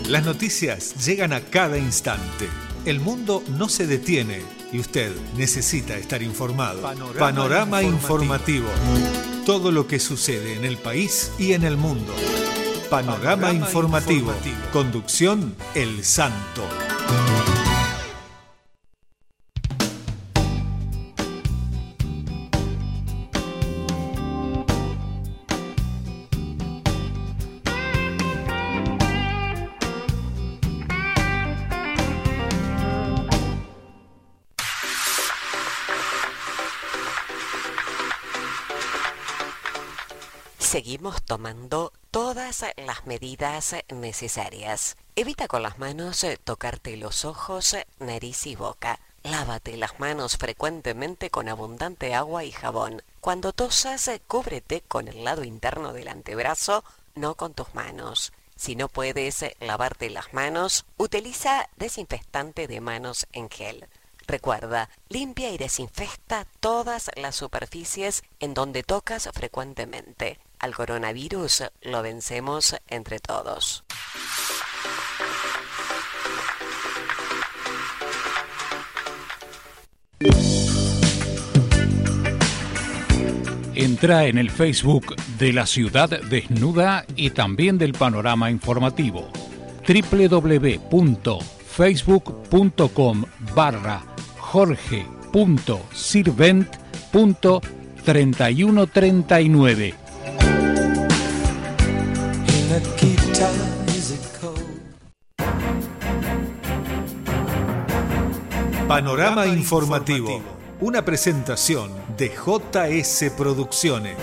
Las noticias llegan a cada instante. El mundo no se detiene y usted necesita estar informado. Panorama informativo. Todo lo que sucede en el país y en el mundo. Panorama informativo. Conducción El Santo. Seguimos tomando todas las medidas necesarias. Evita con las manos tocarte los ojos, nariz y boca. Lávate las manos frecuentemente con abundante agua y jabón. Cuando tosas, cúbrete con el lado interno del antebrazo, no con tus manos. Si no puedes lavarte las manos, utiliza desinfectante de manos en gel. Recuerda, limpia y desinfecta todas las superficies en donde tocas frecuentemente. Al coronavirus lo vencemos entre todos. Entra en el Facebook de La Ciudad Desnuda y también del Panorama Informativo. www.facebook.com/jorge.sirvent.3139. Panorama informativo. Una presentación de JS Producciones.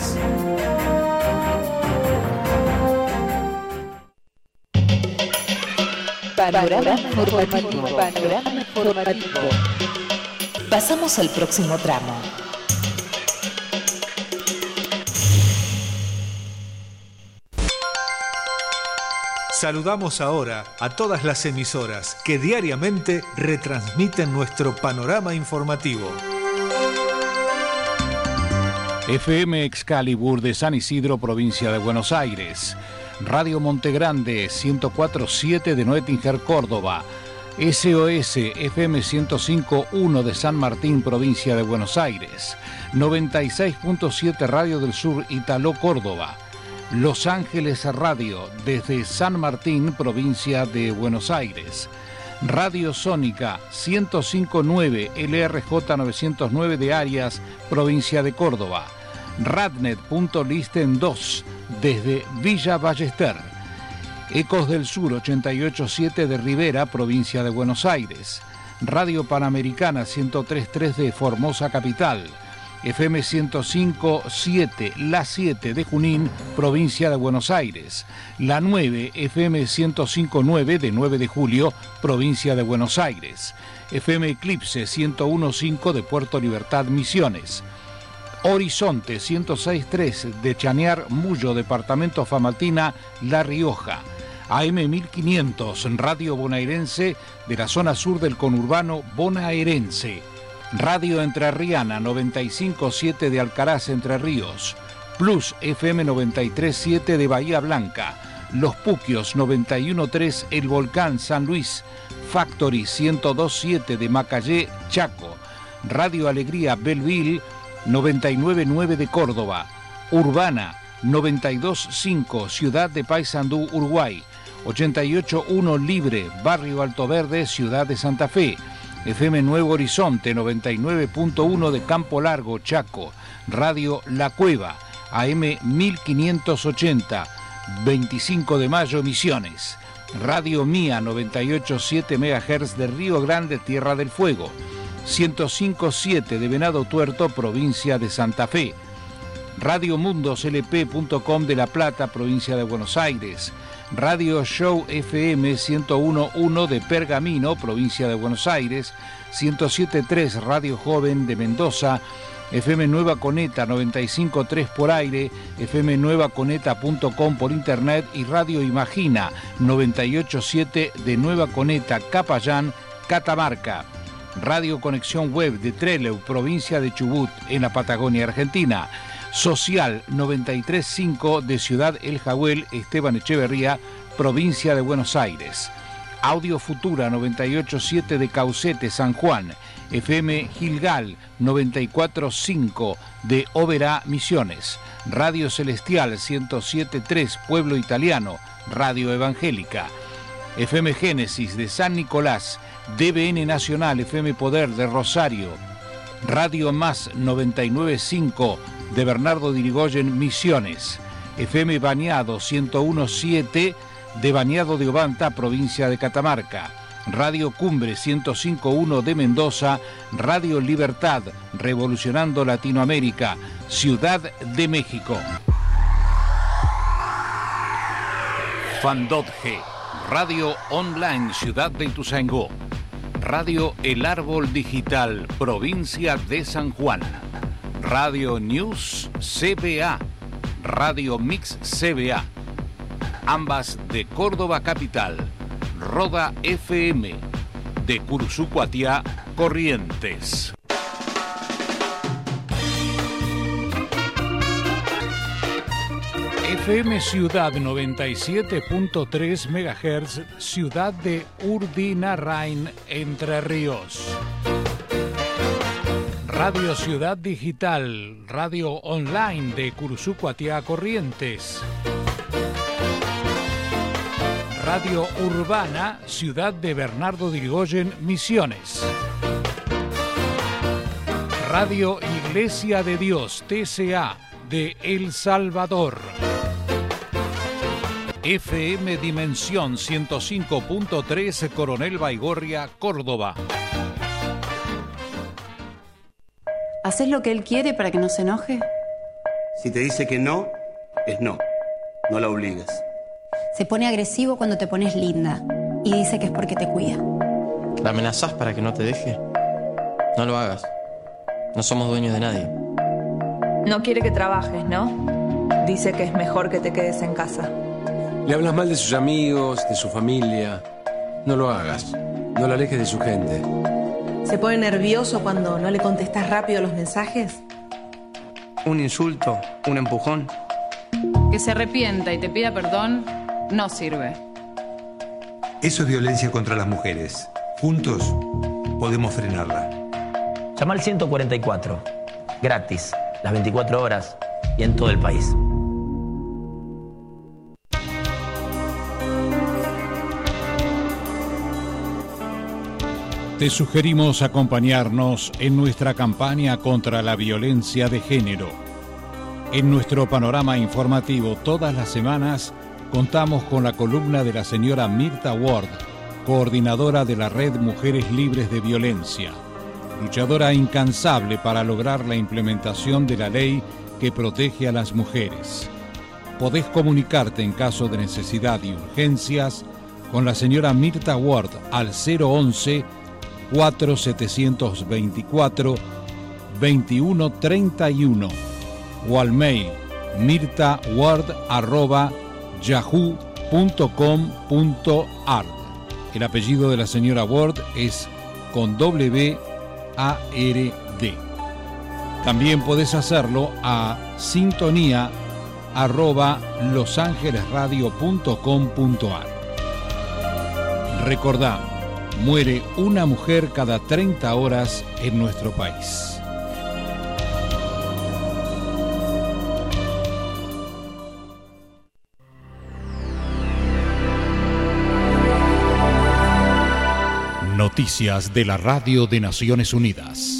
Panorama informativo. Panorama informativo. Pasamos al próximo tramo. Saludamos ahora a todas las emisoras que diariamente retransmiten nuestro panorama informativo. FM Excalibur de San Isidro, provincia de Buenos Aires. Radio Montegrande 104.7 de Noetinger, Córdoba. SOS FM 105.1 de San Martín, provincia de Buenos Aires. 96.7 Radio del Sur, Italó, Córdoba. Los Ángeles Radio desde San Martín, provincia de Buenos Aires. Radio Sónica 105.9 LRJ 909 de Arias, provincia de Córdoba. Radnet.listen 2 desde Villa Ballester. Ecos del Sur 88.7 de Rivera, provincia de Buenos Aires. Radio Panamericana 103.3 de Formosa Capital. FM 105.7, La 7 de Junín, provincia de Buenos Aires. La 9, FM 105.9 de 9 de Julio, provincia de Buenos Aires. FM Eclipse 101.5 de Puerto Libertad, Misiones. Horizonte 106.3 de Chañar, Mullo, departamento Famatina, La Rioja. AM 1500, Radio Bonaerense de la zona sur del conurbano bonaerense. Radio Entrerriana 95.7 de Alcaraz, Entre Ríos. Plus FM 93.7 de Bahía Blanca. Los Puquios 91.3 El Volcán, San Luis. Factory 102.7 de Macayé, Chaco. Radio Alegría Belleville 99.9 de Córdoba. Urbana 92.5 Ciudad de Paysandú, Uruguay. 88.1 Libre, Barrio Alto Verde, Ciudad de Santa Fe. FM Nuevo Horizonte 99.1 de Campo Largo, Chaco. Radio La Cueva, AM 1580, 25 de mayo, Misiones. Radio Mía 98.7 MHz de Río Grande, Tierra del Fuego. 105.7 de Venado Tuerto, provincia de Santa Fe. Radio MundosLP.com de La Plata, provincia de Buenos Aires. Radio Show FM 101.1 de Pergamino, provincia de Buenos Aires. 107.3 Radio Joven de Mendoza. FM Nueva Coneta 95.3 por aire, fmnuevaconeta.com por internet y Radio Imagina 98.7 de Nueva Coneta, Capayán, Catamarca. Radio Conexión Web de Trelew, provincia de Chubut, en la Patagonia Argentina. Social 93.5 de Ciudad El Jagüel, Esteban Echeverría, provincia de Buenos Aires. Audio Futura 98.7 de Caucete, San Juan. FM Gilgal 94.5 de Oberá, Misiones. Radio Celestial 107.3 Pueblo Italiano, Radio Evangélica. FM Génesis de San Nicolás. DBN Nacional, FM Poder de Rosario. Radio Más 99.5 de Bernardo de Irigoyen, Misiones. FM Bañado 101.7 de Bañado de Obanta, provincia de Catamarca. Radio Cumbre 105.1 de Mendoza. Radio Libertad, revolucionando Latinoamérica, Ciudad de México. Fandotge, Radio Online, Ciudad de Ituzaingó. Radio El Árbol Digital, provincia de San Juan. Radio News CBA, Radio Mix CBA, ambas de Córdoba Capital. Roda FM, de Cursucuatiá, Corrientes. FM Ciudad 97.3 MHz, ciudad de Urdinarrain, Entre Ríos. Radio Ciudad Digital, radio online de Cursucuatiá, Corrientes. Radio Urbana, ciudad de Bernardo de Irigoyen, Misiones. Radio Iglesia de Dios, TCA, de El Salvador. FM Dimensión 105.3, Coronel Baigorria, Córdoba. ¿Haces lo que él quiere para que no se enoje? Si te dice que no, es no. No la obligues. Se pone agresivo cuando te pones linda y dice que es porque te cuida. ¿La amenazás para que no te deje? No lo hagas. No somos dueños de nadie. No quiere que trabajes, ¿no? Dice que es mejor que te quedes en casa. Le hablas mal de sus amigos, de su familia. No lo hagas. No lo alejes de su gente. ¿Se pone nervioso cuando no le contestas rápido los mensajes? Un insulto, un empujón. Que se arrepienta y te pida perdón no sirve. Eso es violencia contra las mujeres. Juntos podemos frenarla. Llama al 144. Gratis. Las 24 horas y en todo el país. Te sugerimos acompañarnos en nuestra campaña contra la violencia de género. En nuestro panorama informativo todas las semanas contamos con la columna de la señora Mirta Ward, coordinadora de la Red Mujeres Libres de Violencia, luchadora incansable para lograr la implementación de la ley que protege a las mujeres. Podés comunicarte en caso de necesidad y urgencias con la señora Mirta Ward al 011-424-2131 o al mail mirtaward@yahoo.com.ar. El apellido de la señora Ward es con W-A-R-D. También podés hacerlo a sintonía@losangelesradio.com.ar. Recordá, muere una mujer cada 30 horas en nuestro país. Noticias de la Radio de Naciones Unidas.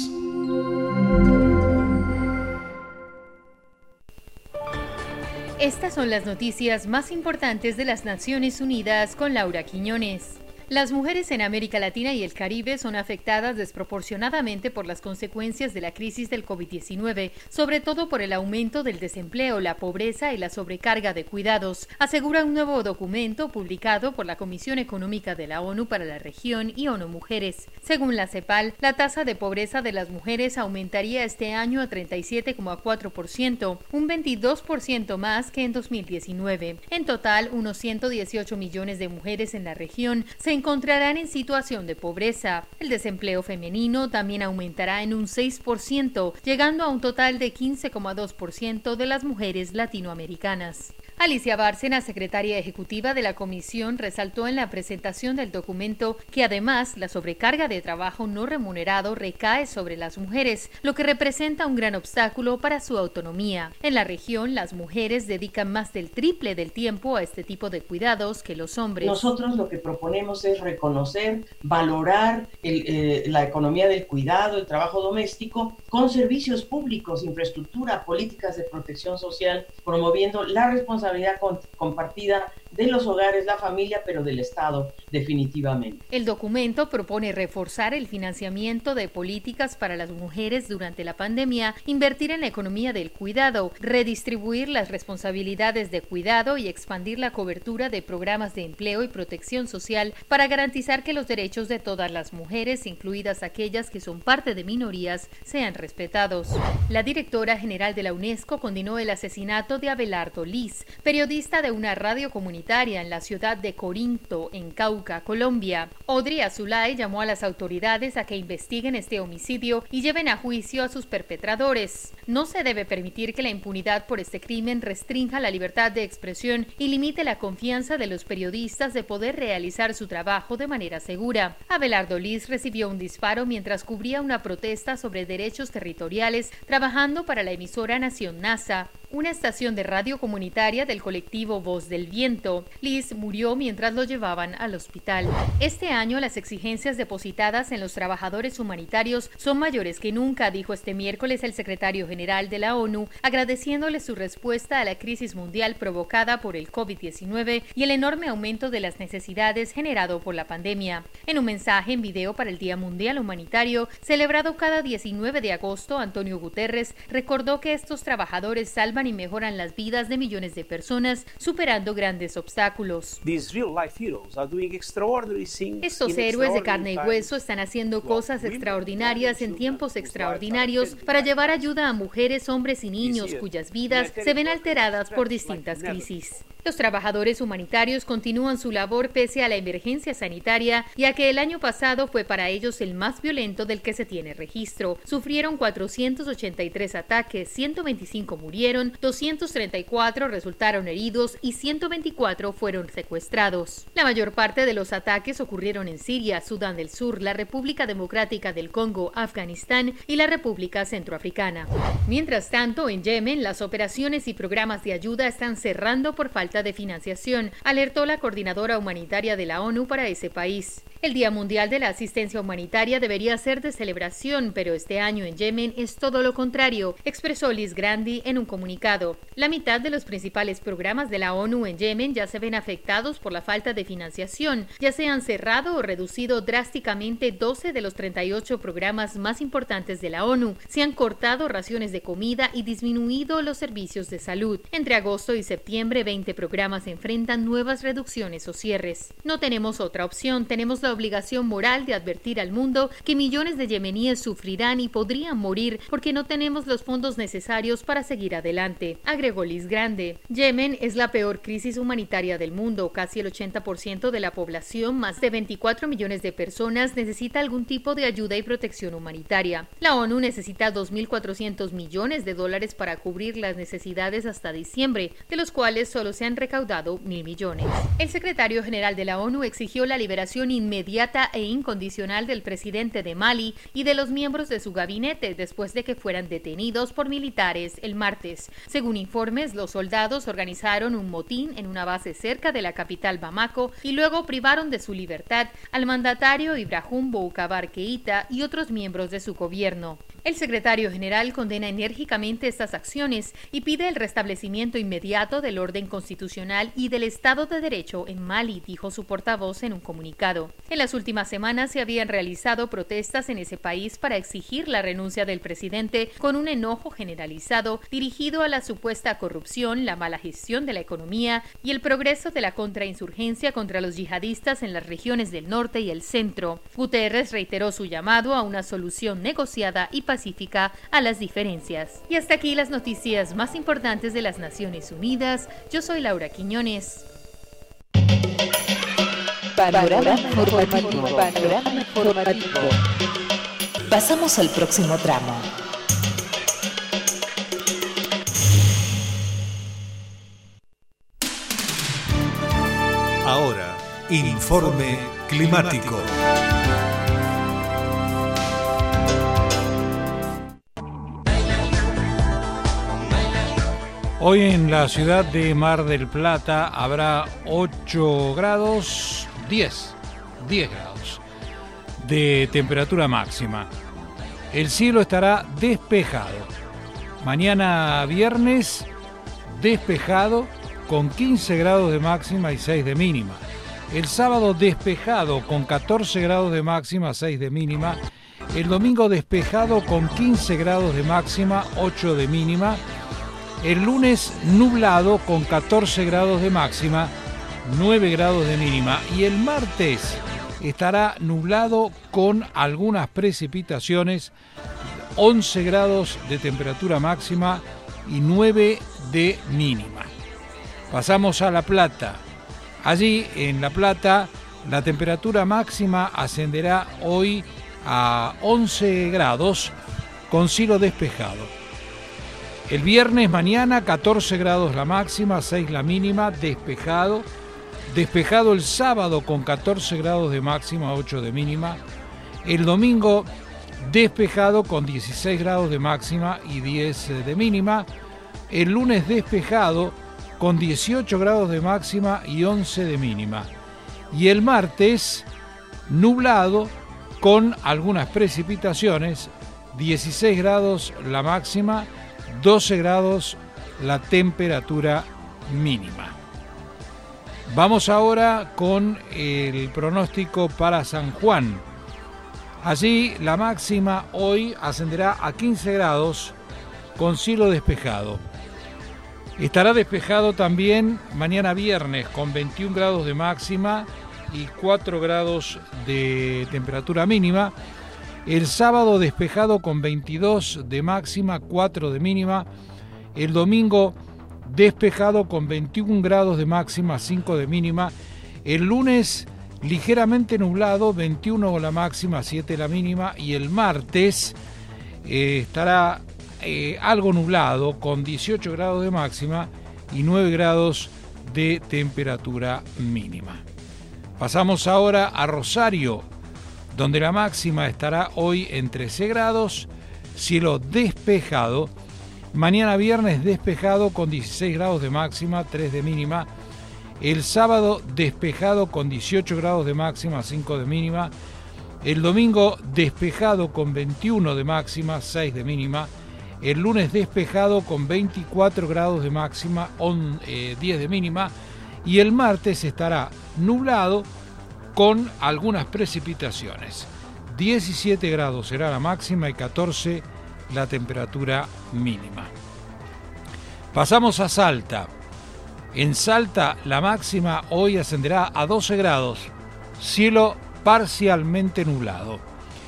Estas son las noticias más importantes de las Naciones Unidas con Laura Quiñones. Las mujeres en América Latina y el Caribe son afectadas desproporcionadamente por las consecuencias de la crisis del COVID-19, sobre todo por el aumento del desempleo, la pobreza y la sobrecarga de cuidados, asegura un nuevo documento publicado por la Comisión Económica de la ONU para la Región y ONU Mujeres. Según la CEPAL, la tasa de pobreza de las mujeres aumentaría este año a 37,4%, un 22% más que en 2019. En total, unos 118 millones de mujeres en la región se encontrarán en situación de pobreza. El desempleo femenino también aumentará en un 6%, llegando a un total de 15,2% de las mujeres latinoamericanas. Alicia Bárcena, secretaria ejecutiva de la comisión, resaltó en la presentación del documento que además la sobrecarga de trabajo no remunerado recae sobre las mujeres, lo que representa un gran obstáculo para su autonomía. En la región, las mujeres dedican más del triple del tiempo a este tipo de cuidados que los hombres. Nosotros lo que proponemos es reconocer, valorar la economía del cuidado, el trabajo doméstico, con servicios públicos, infraestructura, políticas de protección social, promoviendo la responsabilidad compartida de los hogares, la familia, pero del Estado, definitivamente. El documento propone reforzar el financiamiento de políticas para las mujeres durante la pandemia, invertir en la economía del cuidado, redistribuir las responsabilidades de cuidado y expandir la cobertura de programas de empleo y protección social para garantizar que los derechos de todas las mujeres, incluidas aquellas que son parte de minorías, sean respetados. La directora general de la UNESCO condenó el asesinato de Abelardo Liz, periodista de una radio comunitaria en la ciudad de Corinto, en Cauca, Colombia. Audrey Azoulay llamó a las autoridades a que investiguen este homicidio y lleven a juicio a sus perpetradores. No se debe permitir que la impunidad por este crimen restrinja la libertad de expresión y limite la confianza de los periodistas de poder realizar su trabajo de manera segura. Abelardo Liz recibió un disparo mientras cubría una protesta sobre derechos territoriales trabajando para la emisora Nación NASA, una estación de radio comunitaria del colectivo Voz del Viento. Liz murió mientras lo llevaban al hospital. Este año las exigencias depositadas en los trabajadores humanitarios son mayores que nunca, dijo este miércoles el secretario general de la ONU, agradeciéndole su respuesta a la crisis mundial provocada por el COVID-19 y el enorme aumento de las necesidades generado por la pandemia. En un mensaje en video para el Día Mundial Humanitario, celebrado cada 19 de agosto, Antonio Guterres recordó que estos trabajadores salvan y mejoran las vidas de millones de personas, superando grandes obstáculos. Estos héroes de carne y hueso están haciendo cosas extraordinarias en tiempos extraordinarios para llevar ayuda a mujeres, hombres y niños cuyas vidas se ven alteradas por distintas crisis. Los trabajadores humanitarios continúan su labor pese a la emergencia sanitaria, ya que el año pasado fue para ellos el más violento del que se tiene registro. Sufrieron 483 ataques, 125 murieron, 234 resultaron heridos y 124 fueron secuestrados. La mayor parte de los ataques ocurrieron en Siria, Sudán del Sur, la República Democrática del Congo, Afganistán y la República Centroafricana. Mientras tanto, en Yemen, las operaciones y programas de ayuda están cerrando por falta de financiación, alertó la coordinadora humanitaria de la ONU para ese país. El Día Mundial de la Asistencia Humanitaria debería ser de celebración, pero este año en Yemen es todo lo contrario, expresó Liz Grandi en un comunicado. La mitad de los principales programas de la ONU en Yemen ya se ven afectados por la falta de financiación. Ya se han cerrado o reducido drásticamente 12 de los 38 programas más importantes de la ONU. Se han cortado raciones de comida y disminuido los servicios de salud. Entre agosto y septiembre, 20 programas enfrentan nuevas reducciones o cierres. No tenemos otra opción, tenemos la obligación moral de advertir al mundo que millones de yemeníes sufrirán y podrían morir porque no tenemos los fondos necesarios para seguir adelante, agregó Liz Grande. Yemen es la peor crisis humanitaria del mundo. Casi el 80% de la población, más de 24 millones de personas, necesita algún tipo de ayuda y protección humanitaria. La ONU necesita 2.400 millones de dólares para cubrir las necesidades hasta diciembre, de los cuales solo se han recaudado 1.000 millones. El secretario general de la ONU exigió la liberación inmediata e incondicional del presidente de Mali y de los miembros de su gabinete después de que fueran detenidos por militares el martes. Según informes, los soldados organizaron un motín en una base cerca de la capital Bamako y luego privaron de su libertad al mandatario Ibrahim Boubacar Keïta y otros miembros de su gobierno. El secretario general condena enérgicamente estas acciones y pide el restablecimiento inmediato del orden constitucional y del Estado de Derecho en Mali, dijo su portavoz en un comunicado. En las últimas semanas se habían realizado protestas en ese país para exigir la renuncia del presidente, con un enojo generalizado dirigido a la supuesta corrupción, la mala gestión de la economía y el progreso de la contrainsurgencia contra los yihadistas en las regiones del norte y el centro. Guterres reiteró su llamado a una solución negociada y pacífica a las diferencias. Y hasta aquí las noticias más importantes de las Naciones Unidas. Yo soy Laura Quiñones. Panorama informativo. Panorama informativo. Pasamos al próximo tramo. Ahora, informe climático. Hoy en la ciudad de Mar del Plata habrá 8 grados, 10 grados de temperatura máxima. El cielo estará despejado. Mañana viernes, despejado con 15 grados de máxima y 6 de mínima. El sábado despejado con 14 grados de máxima, 6 de mínima. El domingo despejado con 15 grados de máxima, 8 de mínima. El lunes nublado con 14 grados de máxima, 9 grados de mínima. Y el martes estará nublado con algunas precipitaciones, 11 grados de temperatura máxima y 9 de mínima. Pasamos a La Plata. Allí en La Plata la temperatura máxima ascenderá hoy a 11 grados con cielo despejado. El viernes mañana 14 grados la máxima, 6 la mínima, despejado. Despejado el sábado con 14 grados de máxima, 8 de mínima. El domingo despejado con 16 grados de máxima y 10 de mínima. El lunes despejado con 18 grados de máxima y 11 de mínima. Y el martes nublado con algunas precipitaciones, 16 grados la máxima, 12 grados la temperatura mínima. Vamos ahora con el pronóstico para San Juan. Allí la máxima hoy ascenderá a 15 grados con cielo despejado. Estará despejado también mañana viernes con 21 grados de máxima y 4 grados de temperatura mínima. El sábado despejado con 22 de máxima, 4 de mínima. El domingo despejado con 21 grados de máxima, 5 de mínima. El lunes ligeramente nublado, 21 la máxima, 7 la mínima. Y el martes estará algo nublado con 18 grados de máxima y 9 grados de temperatura mínima. Pasamos ahora a Rosario, donde la máxima estará hoy en 13 grados, cielo despejado. Mañana viernes despejado con 16 grados de máxima, 3 de mínima. El sábado despejado con 18 grados de máxima, 5 de mínima. El domingo despejado con 21 de máxima, 6 de mínima. El lunes despejado con 24 grados de máxima, 10 de mínima. Y el martes estará nublado con algunas precipitaciones. 17 grados será la máxima y 14 la temperatura mínima. Pasamos a Salta. En Salta la máxima hoy ascenderá a 12 grados, cielo parcialmente nublado.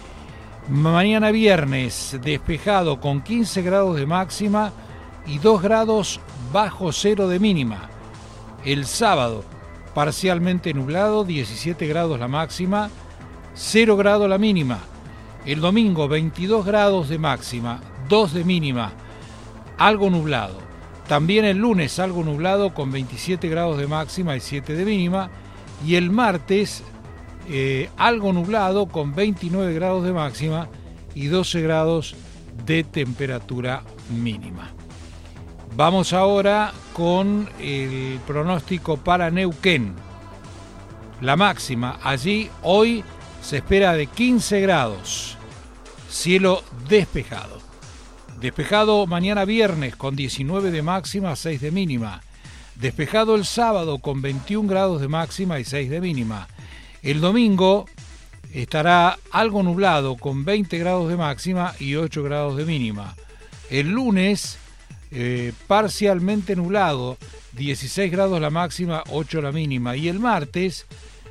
Mañana viernes despejado con 15 grados de máxima y 2 grados bajo cero de mínima. El sábado parcialmente nublado, 17 grados la máxima, 0 grados la mínima. El domingo 22 grados de máxima, 2 de mínima, algo nublado. También el lunes algo nublado con 27 grados de máxima y 7 de mínima. Y el martes algo nublado con 29 grados de máxima y 12 grados de temperatura mínima. Vamos ahora con el pronóstico para Neuquén. La máxima allí hoy se espera de 15 grados, cielo despejado. Despejado mañana viernes con 19 de máxima, 6 de mínima. Despejado el sábado con 21 grados de máxima y 6 de mínima. El domingo estará algo nublado con 20 grados de máxima y 8 grados de mínima. El lunes parcialmente nublado, 16 grados la máxima, 8 la mínima. Y el martes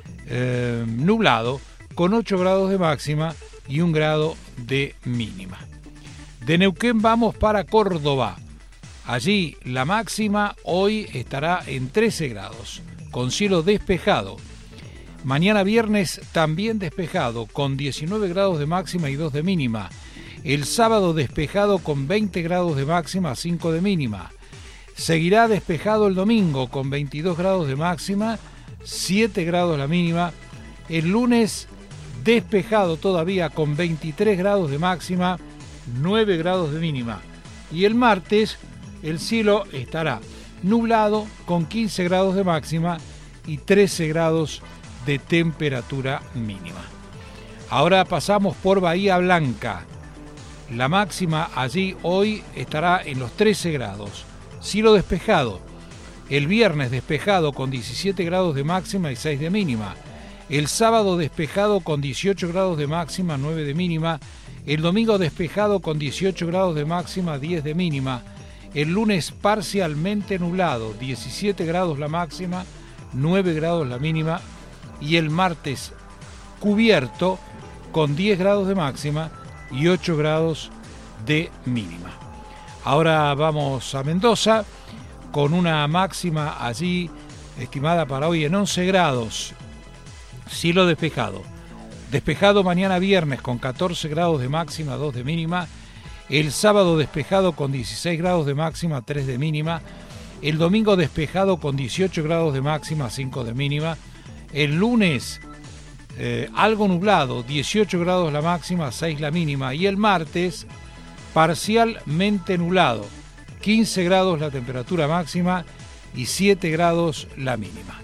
nublado con 8 grados de máxima y 1 grado de mínima. De Neuquén vamos para Córdoba. Allí la máxima hoy estará en 13 grados, con cielo despejado. Mañana viernes también despejado, con 19 grados de máxima y 2 de mínima. El sábado despejado con 20 grados de máxima, 5 de mínima. Seguirá despejado el domingo con 22 grados de máxima, 7 grados la mínima. El lunes despejado todavía con 23 grados de máxima, 9 grados de mínima. Y el martes el cielo estará nublado con 15 grados de máxima y 13 grados de temperatura mínima. Ahora pasamos por Bahía Blanca. La máxima allí hoy estará en los 13 grados. Cielo despejado. El viernes despejado con 17 grados de máxima y 6 de mínima. El sábado despejado con 18 grados de máxima, 9 de mínima. El domingo despejado con 18 grados de máxima, 10 de mínima. El lunes parcialmente nublado, 17 grados la máxima, 9 grados la mínima. Y el martes cubierto con 10 grados de máxima y 8 grados de mínima. Ahora vamos a Mendoza con una máxima allí estimada para hoy en 11 grados. Cielo despejado. Despejado mañana viernes con 14 grados de máxima, 2 de mínima. El sábado despejado con 16 grados de máxima, 3 de mínima. El domingo despejado con 18 grados de máxima, 5 de mínima. El lunes algo nublado, 18 grados la máxima, 6 la mínima. Y el martes parcialmente nublado, 15 grados la temperatura máxima y 7 grados la mínima.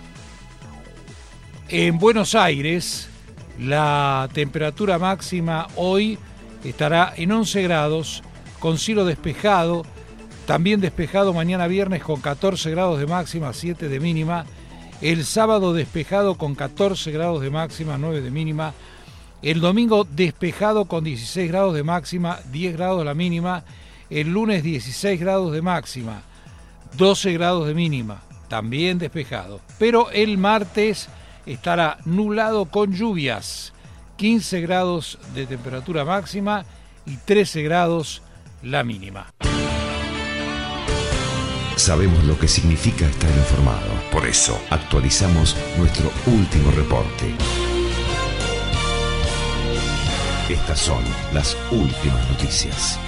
En Buenos Aires, la temperatura máxima hoy estará en 11 grados, con cielo despejado, también despejado mañana viernes con 14 grados de máxima, 7 de mínima. El sábado despejado con 14 grados de máxima, 9 de mínima. El domingo despejado con 16 grados de máxima, 10 grados la mínima. El lunes 16 grados de máxima, 12 grados de mínima, también despejado. Pero el martes estará nublado con lluvias, 15 grados de temperatura máxima y 13 grados la mínima. Sabemos lo que significa estar informado. Por eso actualizamos nuestro último reporte. Estas son las últimas noticias.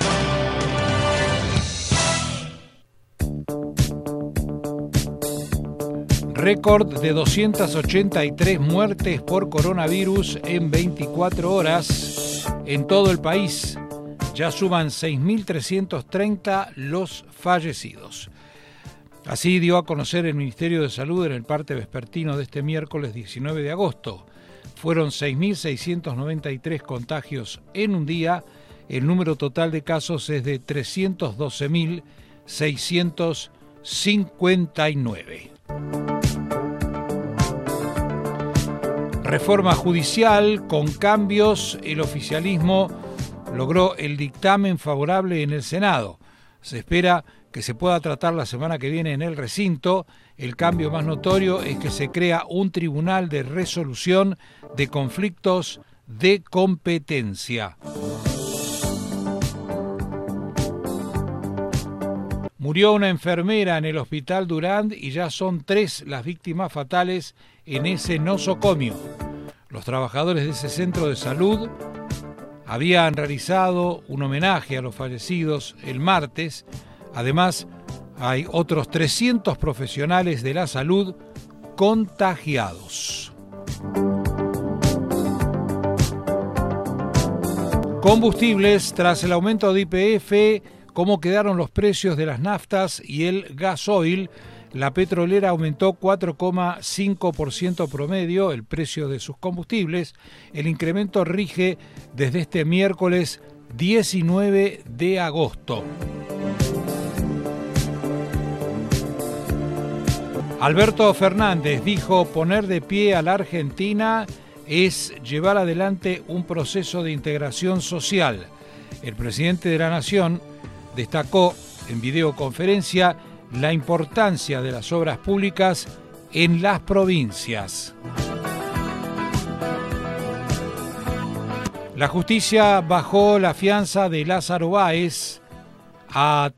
Récord de 283 muertes por coronavirus en 24 horas en todo el país. Ya suman 6.330 los fallecidos. Así dio a conocer el Ministerio de Salud en el parte vespertino de este miércoles 19 de agosto. Fueron 6.693 contagios en un día. El número total de casos es de 312.659. Reforma judicial con cambios. El oficialismo logró el dictamen favorable en el Senado. Se espera que se pueda tratar la semana que viene en el recinto. El cambio más notorio es que se crea un tribunal de resolución de conflictos de competencia. Murió una enfermera en el Hospital Durand y ya son 3 las víctimas fatales en ese nosocomio. Los trabajadores de ese centro de salud habían realizado un homenaje a los fallecidos el martes. Además, hay otros 300 profesionales de la salud contagiados. Combustibles, tras el aumento de YPF, ¿cómo quedaron los precios de las naftas y el gasoil? La petrolera aumentó 4,5% promedio el precio de sus combustibles. El incremento rige desde este miércoles 19 de agosto. Alberto Fernández dijo: poner de pie a la Argentina es llevar adelante un proceso de integración social. El presidente de la Nación destacó en videoconferencia la importancia de las obras públicas en las provincias. La justicia bajó la fianza de Lázaro Báez a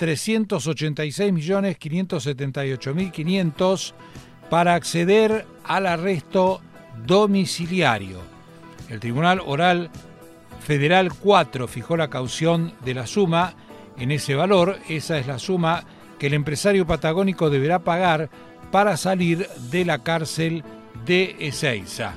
386.578.500 para acceder al arresto domiciliario. El Tribunal Oral Federal 4 fijó la caución de la suma en ese valor. Esa es la suma que el empresario patagónico deberá pagar para salir de la cárcel de Ezeiza.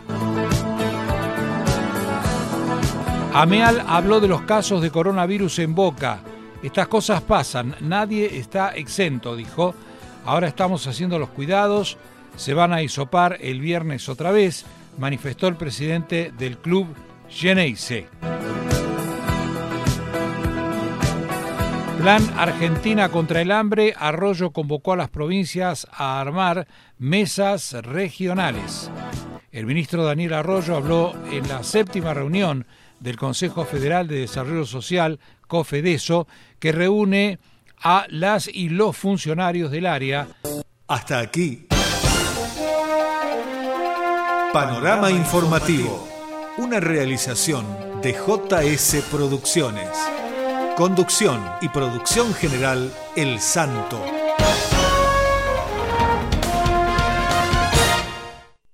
Ameal habló de los casos de coronavirus en Boca. Estas cosas pasan, nadie está exento, dijo. Ahora estamos haciendo los cuidados, se van a hisopar el viernes otra vez, manifestó el presidente del club Geneise. Plan Argentina contra el hambre. Arroyo convocó a las provincias a armar mesas regionales. El ministro Daniel Arroyo habló en la 7ª reunión del Consejo Federal de Desarrollo Social, COFEDESO, que reúne a las y los funcionarios del área. Hasta aquí. Panorama Informativo. Una realización de JS Producciones. Conducción y producción general El Santo.